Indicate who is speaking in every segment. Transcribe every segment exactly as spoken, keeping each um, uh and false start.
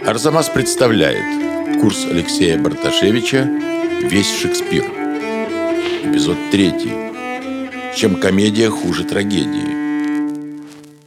Speaker 1: Арзамас представляет курс Алексея Барташевича «Весь Шекспир». Эпизод третий. Чем комедия хуже трагедии?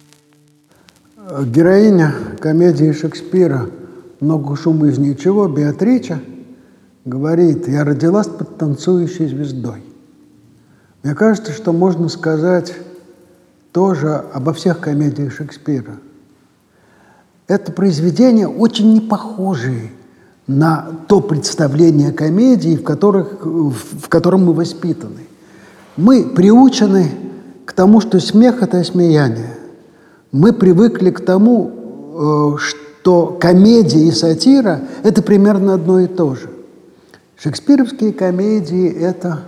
Speaker 2: Героиня комедии Шекспира «Много шума из ничего» Беатрича говорит: «Я родилась под танцующей звездой». Мне кажется, что можно сказать тоже обо всех комедиях Шекспира. Это произведения очень не похожие на то представление комедии, в, которых, в котором мы воспитаны. Мы приучены к тому, что смех – это осмеяние. Мы привыкли к тому, что комедия и сатира – это примерно одно и то же. Шекспировские комедии – это,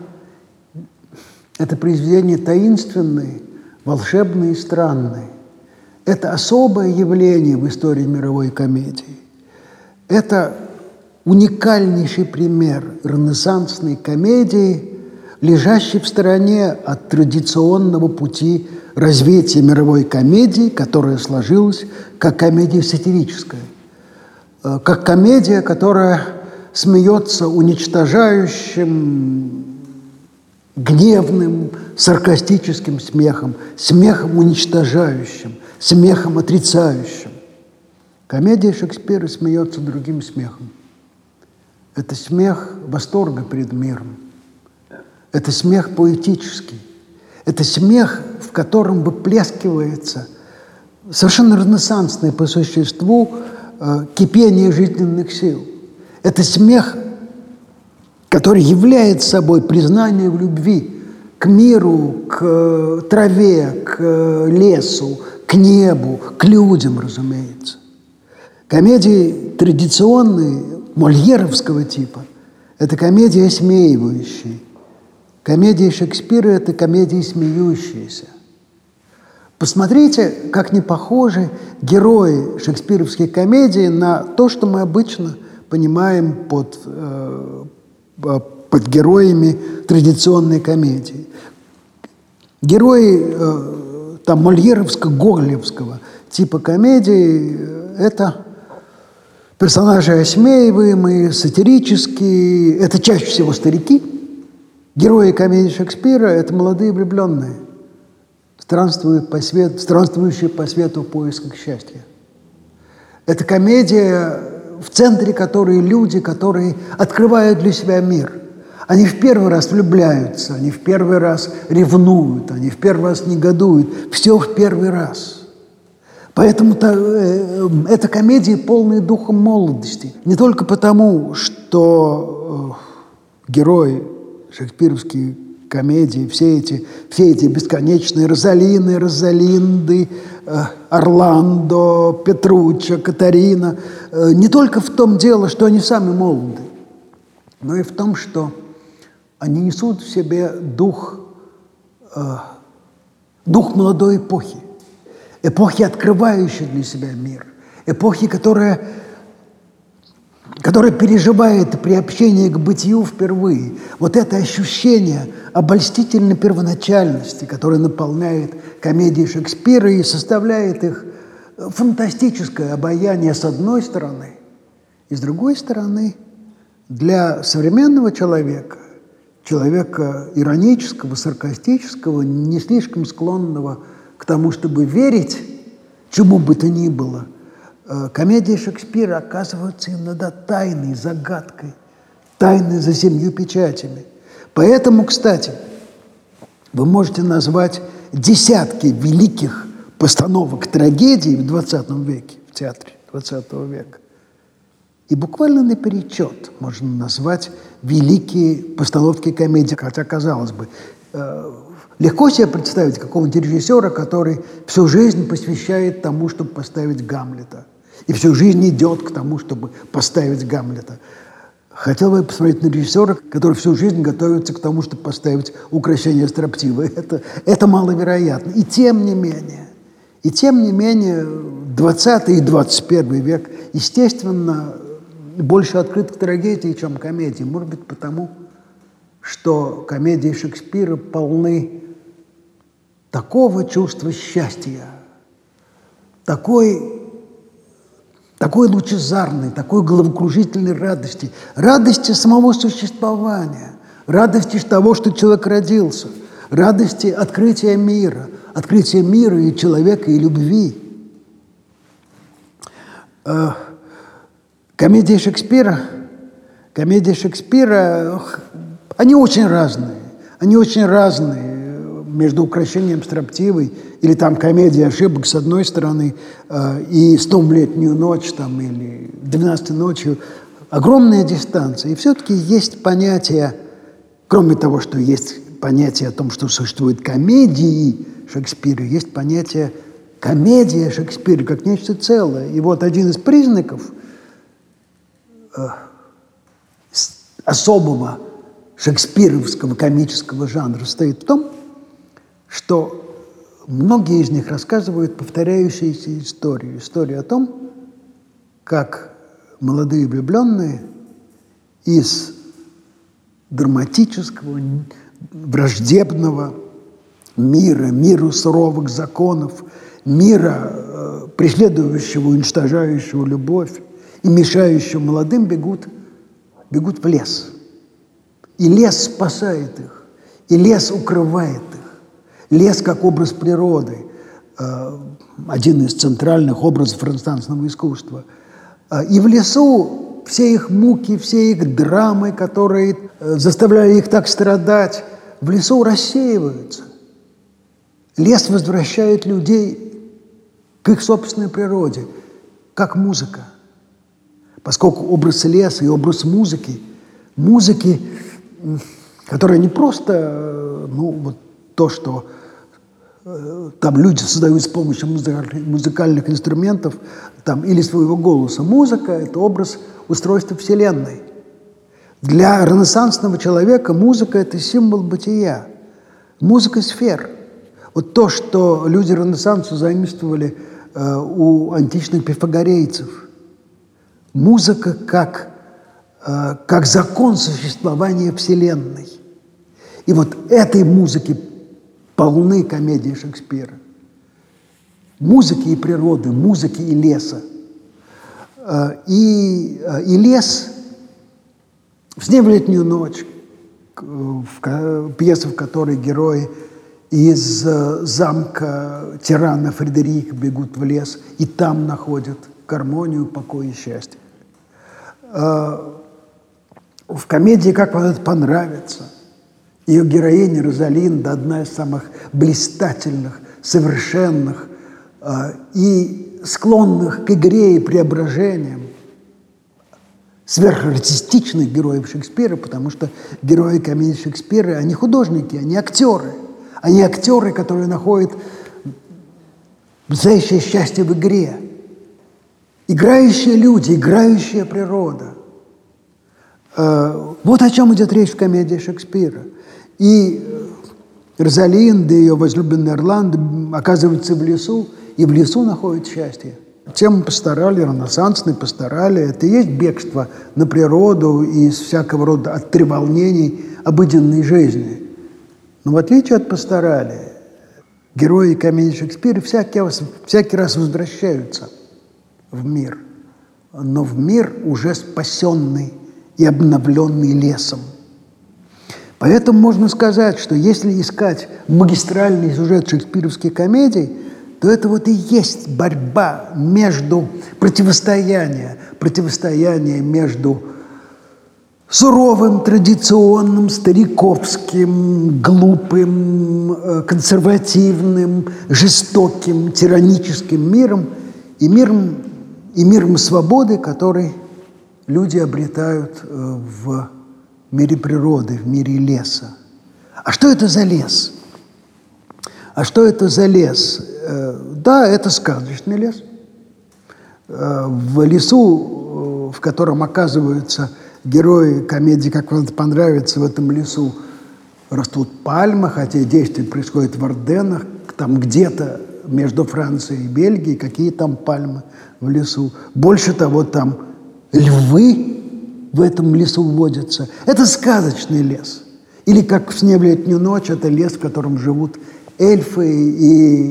Speaker 2: это произведения таинственные, волшебные и странные. Это особое явление в истории мировой комедии. Это уникальнейший пример ренессансной комедии, лежащий в стороне от традиционного пути развития мировой комедии, которая сложилась как комедия сатирическая, как комедия, которая смеется уничтожающим, гневным, саркастическим смехом, смехом уничтожающим, смехом отрицающим. Комедия Шекспира смеется другим смехом. Это смех восторга перед миром. Это смех поэтический. Это смех, в котором выплескивается совершенно ренессансное по существу э, кипение жизненных сил. Это смех, который является собой признание в любви к миру, к траве, к лесу, к небу, к людям, разумеется. Комедии традиционные, мольеровского типа, это комедии осмеивающие. Комедии Шекспира – это комедии смеющиеся. Посмотрите, как не похожи герои шекспировской комедии на то, что мы обычно понимаем под, э, под героями традиционной комедии. Герои э, там, мольеровско-гоголевского типа комедии – это персонажи осмеиваемые, сатирические, это чаще всего старики. Герои комедии Шекспира – это молодые влюбленные, странствуют по свету, странствующие по свету в поисках счастья. Это комедия, в центре которой люди, которые открывают для себя мир. Они в первый раз влюбляются, они в первый раз ревнуют, они в первый раз негодуют. Все в первый раз. Поэтому-то э, это комедии, полные духом молодости. Не только потому, что э, герои шекспировские комедии, все эти, все эти бесконечные Розалины, Розалинды, э, Орландо, Петруччо, Катарина, э, не только в том дело, что они сами молоды, но и в том, что они несут в себе дух, э, дух молодой эпохи, эпохи, открывающей для себя мир, эпохи, которая, которая переживает приобщение к бытию впервые. Вот это ощущение обольстительной первоначальности, которое наполняет комедии Шекспира и составляет их фантастическое обаяние с одной стороны, и с другой стороны для современного человека, человека иронического, саркастического, не слишком склонного к тому, чтобы верить чему бы то ни было, комедии Шекспира оказываются иногда тайной, загадкой, тайной за семью печатями. Поэтому, кстати, вы можете назвать десятки великих постановок трагедий в двадцатом веке, в театре двадцатого века. И буквально наперечет можно назвать великие постановки комедий. Хотя, казалось бы, легко себе представить какого-нибудь режиссера, который всю жизнь посвящает тому, чтобы поставить Гамлета. И всю жизнь идет к тому, чтобы поставить Гамлета. Хотел бы посмотреть на режиссера, который всю жизнь готовится к тому, чтобы поставить «Укрощение строптивой». Это, это маловероятно. И тем не менее, и тем не менее, двадцатый и двадцать первый век, естественно, больше открыт к трагедии, чем к комедии. Может быть, потому, что комедии Шекспира полны такого чувства счастья, такой такой лучезарной, такой головокружительной радости, радости самого существования, радости того, что человек родился, радости открытия мира, открытия мира и человека, и любви. Комедии Шекспира, комедии Шекспира, они очень разные, они очень разные. Между «Укрощением строптивой» или там «Комедия ошибок» с одной стороны э, и «Сто в летнюю ночь» там, или «Двенадцатой ночью» огромная дистанция. И все-таки есть понятие, кроме того, что есть понятие о том, что существуют комедии Шекспира, есть понятие комедия Шекспира как нечто целое. И вот один из признаков э, особого шекспировского комического жанра состоит в том, что многие из них рассказывают повторяющиеся истории. Историю о том, как молодые влюбленные из драматического, враждебного мира, мира суровых законов, мира, э, преследующего, уничтожающего любовь и мешающего молодым, бегут, бегут в лес. И лес спасает их, и лес укрывает их. Лес как образ природы, один из центральных образов ренессансного искусства. И в лесу все их муки, все их драмы, которые заставляли их так страдать, в лесу рассеиваются. Лес возвращает людей к их собственной природе, как музыка. Поскольку образ леса и образ музыки, музыки, которая не просто, ну, вот то, что там люди создают с помощью музыкальных инструментов там, или своего голоса. Музыка – это образ устройства Вселенной. Для ренессансного человека музыка – это символ бытия. Музыка сфер. Вот то, что люди Ренессанса заимствовали э, у античных пифагорейцев. Музыка как, э, как закон существования Вселенной. И вот этой музыки полны комедии Шекспира. Музыки и природы, музыки и леса. И, и лес в «Сне в летнюю ночь», в пьеса, в которой герои из замка тирана Фредерика бегут в лес и там находят гармонию, покой и счастье. В комедии «Как вам это понравится» ее героиня Розалинда, одна из самых блистательных, совершенных э, и склонных к игре и преображениям сверхартистичных героев Шекспира, потому что герои комедии Шекспира, они художники, они актеры. Они актеры, которые находят настоящее счастье в игре. Играющие люди, играющая природа. Э, вот о чем идет речь в комедии Шекспира. И Розалинда, ее возлюбленный Орландо, оказывается в лесу, и в лесу находит счастье. Тему пасторали, ренессансной пасторали, это и есть бегство на природу из всякого рода от треволнений обыденной жизни. Но в отличие от пасторали, герои комедии Шекспира всякий раз, всякий раз возвращаются в мир, но в мир уже спасенный и обновленный лесом. Поэтому можно сказать, что если искать магистральный сюжет шекспировских комедий, то это вот и есть борьба между, противостояние, противостояние между суровым, традиционным, стариковским, глупым, консервативным, жестоким, тираническим миром и миром, и миром свободы, который люди обретают в мире природы, в мире леса. А что это за лес? А что это за лес? Да, это сказочный лес. В лесу, в котором оказываются герои комедии «Как вам это понравится», в этом лесу растут пальмы, хотя действие происходит в Арденнах, там где-то между Францией и Бельгией, какие там пальмы в лесу. Больше того, там львы в этом лесу водятся. Это сказочный лес. Или как в «Сне в летнюю ночь», это лес, в котором живут эльфы и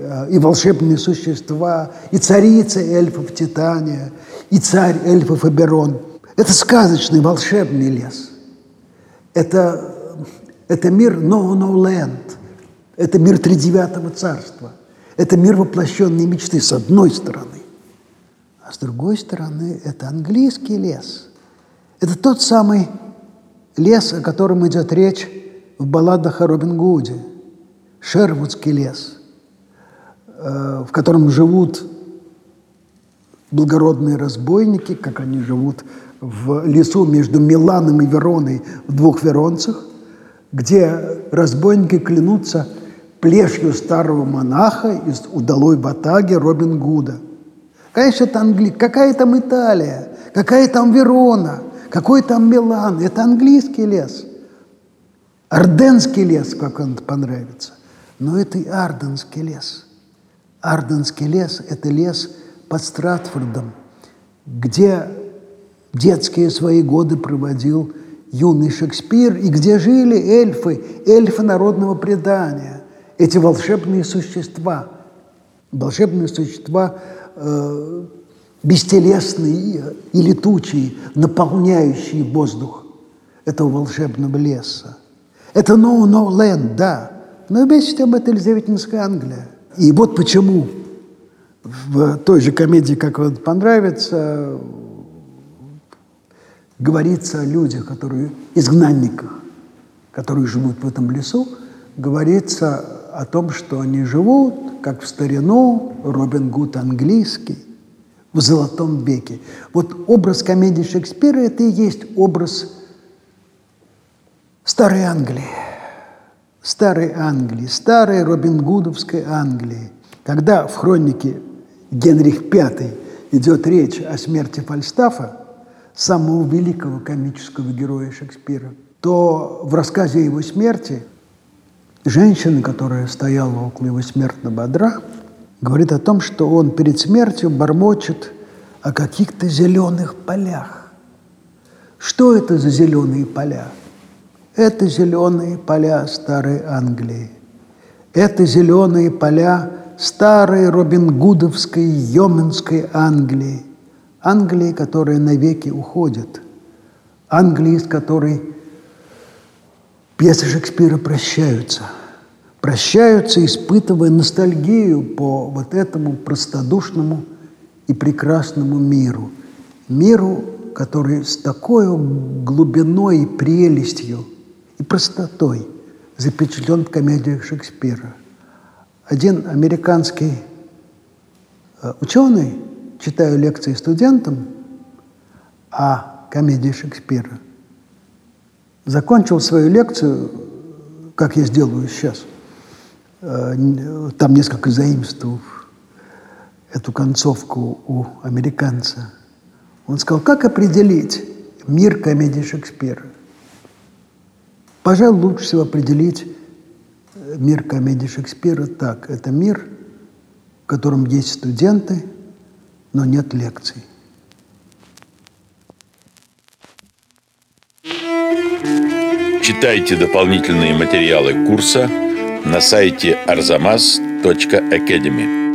Speaker 2: и волшебные существа, и царица эльфов Титания, и царь эльфов Оберон. Это сказочный, волшебный лес. Это, это мир No No Land. Это мир Тридевятого царства. Это мир воплощенной мечты, с одной стороны. А с другой стороны, это английский лес. Это тот самый лес, о котором идет речь в балладах о Робин Гуде. Шервудский лес, в котором живут благородные разбойники, как они живут в лесу между Миланом и Вероной в двух Веронцах, где разбойники клянутся плешью старого монаха из удалой ватаги Робин Гуда. Конечно, это Англи... Какая там Италия? Какая там Верона? Какой там Милан? Это английский лес. Арденский лес, как он понравится. Но это и Арденский лес. Арденский лес – это лес под Стратфордом, где детские свои годы проводил юный Шекспир, и где жили эльфы, эльфы народного предания, эти волшебные существа, волшебные существа э, бестелесные и летучие, наполняющие воздух этого волшебного леса. Это No No Land, да, но вместе с тем это Елизаветинская Англия. И вот почему в той же комедии, как вам понравится, говорится о людях, которые, изгнанниках, которые живут в этом лесу, говорится о том, что они живут, как в старину, Робин Гуд английский, в Золотом веке. Вот образ комедии Шекспира – это и есть образ Старой Англии. Старой Англии, старой Робин Гудовской Англии. Когда в хронике Генрих Пятый идет речь о смерти Фальстафа, самого великого комического героя Шекспира, то в рассказе о его смерти женщина, которая стояла около его смертного одра, говорит о том, что он перед смертью бормочет о каких-то зеленых полях. Что это за зеленые поля? Это зеленые поля старой Англии. Это зеленые поля старой Робин-Гудовской, Йоминской Англии. Англии, которая навеки уходит. Англии, с которой пьесы Шекспира прощаются. Прощаются, испытывая ностальгию по вот этому простодушному и прекрасному миру. Миру, который с такой глубиной и прелестью и простотой запечатлен в комедиях Шекспира. Один американский ученый, читая лекции студентам о комедии Шекспира, закончил свою лекцию, как я сделаю сейчас, там несколько заимствовав эту концовку у американца. Он сказал, как определить мир комедии Шекспира? Пожалуй, лучше всего определить мир комедии Шекспира так. Это мир, в котором есть студенты, но нет лекций.
Speaker 1: Читайте дополнительные материалы курса на сайте арзамас точка академи.